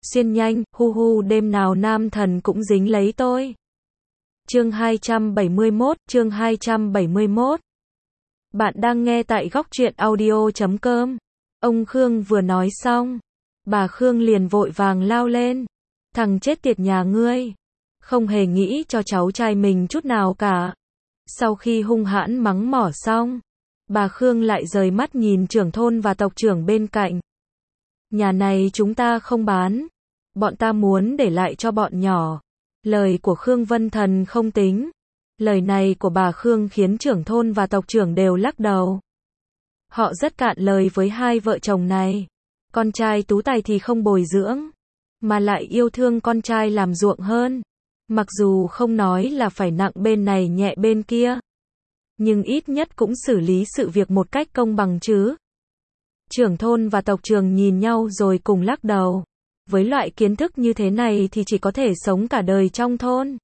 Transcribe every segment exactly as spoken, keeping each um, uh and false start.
xuyên nhanh, hu hu đêm nào nam thần cũng dính lấy tôi. Chương hai trăm bảy mươi mốt, chương hai trăm bảy mươi mốt. Bạn đang nghe tại góc truyện audio chấm com. Ông Khương vừa nói xong, bà Khương liền vội vàng lao lên. Thằng chết tiệt nhà ngươi, không hề nghĩ cho cháu trai mình chút nào cả. Sau khi hung hãn mắng mỏ xong, bà Khương lại rời mắt nhìn trưởng thôn và tộc trưởng bên cạnh. Nhà này chúng ta không bán, bọn ta muốn để lại cho bọn nhỏ. Lời của Khương Vân Thần không tính. Lời này của bà Khương khiến trưởng thôn và tộc trưởng đều lắc đầu. Họ rất cạn lời với hai vợ chồng này. Con trai tú tài thì không bồi dưỡng, mà lại yêu thương con trai làm ruộng hơn. Mặc dù không nói là phải nặng bên này nhẹ bên kia, nhưng ít nhất cũng xử lý sự việc một cách công bằng chứ. Trưởng thôn và tộc trưởng nhìn nhau rồi cùng lắc đầu. Với loại kiến thức như thế này thì chỉ có thể sống cả đời trong thôn.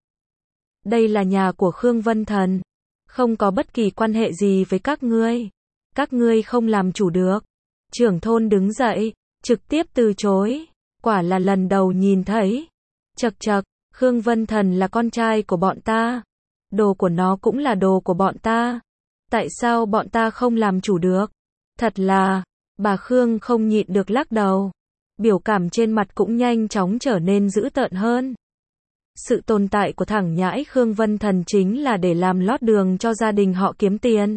Đây là nhà của Khương Vân Thần, không có bất kỳ quan hệ gì với các ngươi. Các ngươi không làm chủ được. Trưởng thôn đứng dậy, trực tiếp từ chối. Quả là lần đầu nhìn thấy. Chậc chậc, Khương Vân Thần là con trai của bọn ta. Đồ của nó cũng là đồ của bọn ta. Tại sao bọn ta không làm chủ được? Thật là, bà Khương không nhịn được lắc đầu. Biểu cảm trên mặt cũng nhanh chóng trở nên dữ tợn hơn. Sự tồn tại của thằng nhãi Khương Vân Thần chính là để làm lót đường cho gia đình họ kiếm tiền.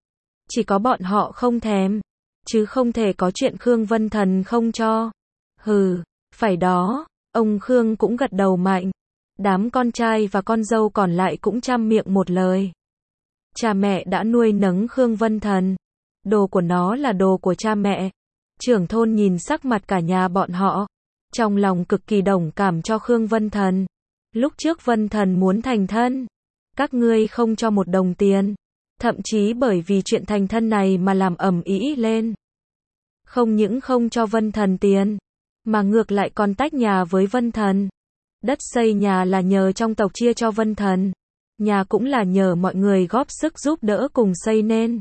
Chỉ có bọn họ không thèm, chứ không thể có chuyện Khương Vân Thần không cho. Hừ, phải đó, ông Khương cũng gật đầu mạnh. Đám con trai và con dâu còn lại cũng trăm miệng một lời. Cha mẹ đã nuôi nấng Khương Vân Thần. Đồ của nó là đồ của cha mẹ. Trưởng thôn nhìn sắc mặt cả nhà bọn họ, trong lòng cực kỳ đồng cảm cho Khương Vân Thần. Lúc trước Vân Thần muốn thành thân, các ngươi không cho một đồng tiền, thậm chí bởi vì chuyện thành thân này mà làm ầm ĩ lên. Không những không cho Vân Thần tiền, mà ngược lại còn tách nhà với Vân Thần. Đất xây nhà là nhờ trong tộc chia cho Vân Thần, nhà cũng là nhờ mọi người góp sức giúp đỡ cùng xây nên.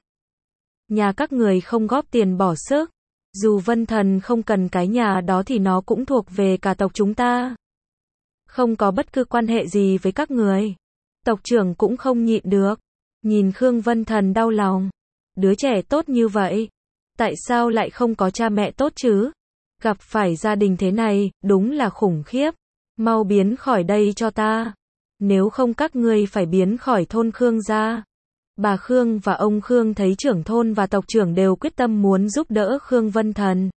Nhà các người không góp tiền bỏ sức, dù Vân Thần không cần cái nhà đó thì nó cũng thuộc về cả tộc chúng ta. Không có bất cứ quan hệ gì với các người. Tộc trưởng cũng không nhịn được. Nhìn Khương Vân Thần đau lòng. Đứa trẻ tốt như vậy, tại sao lại không có cha mẹ tốt chứ? Gặp phải gia đình thế này, đúng là khủng khiếp. Mau biến khỏi đây cho ta. Nếu không các ngươi phải biến khỏi thôn Khương ra. Bà Khương và ông Khương thấy trưởng thôn và tộc trưởng đều quyết tâm muốn giúp đỡ Khương Vân Thần.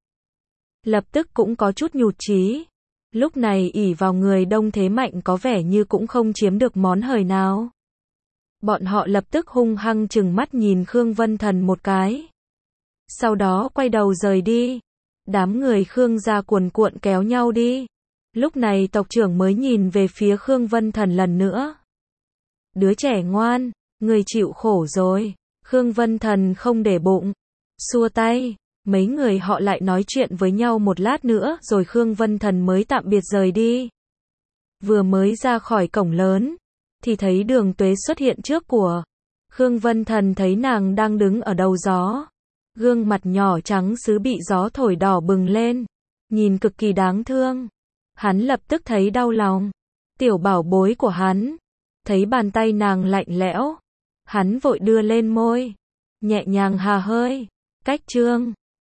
Lập tức cũng có chút nhụt chí. Lúc này ỷ vào người đông thế mạnh có vẻ như cũng không chiếm được món hời nào. Bọn họ lập tức hung hăng trừng mắt nhìn Khương Vân Thần một cái. Sau đó quay đầu rời đi. Đám người Khương ra cuồn cuộn kéo nhau đi. Lúc này tộc trưởng mới nhìn về phía Khương Vân Thần lần nữa. Đứa trẻ ngoan, người chịu khổ rồi. Khương Vân Thần không để bụng, xua tay. Mấy người họ lại nói chuyện với nhau một lát nữa rồi Khương Vân Thần mới tạm biệt rời đi. Vừa mới ra khỏi cổng lớn, thì thấy Đường Tuế xuất hiện trước của. Khương Vân Thần thấy nàng đang đứng ở đầu gió. Gương mặt nhỏ trắng sứ bị gió thổi đỏ bừng lên, nhìn cực kỳ đáng thương. Hắn lập tức thấy đau lòng. Tiểu bảo bối của hắn. Thấy bàn tay nàng lạnh lẽo, hắn vội đưa lên môi, nhẹ nhàng hà hơi. Cách trương,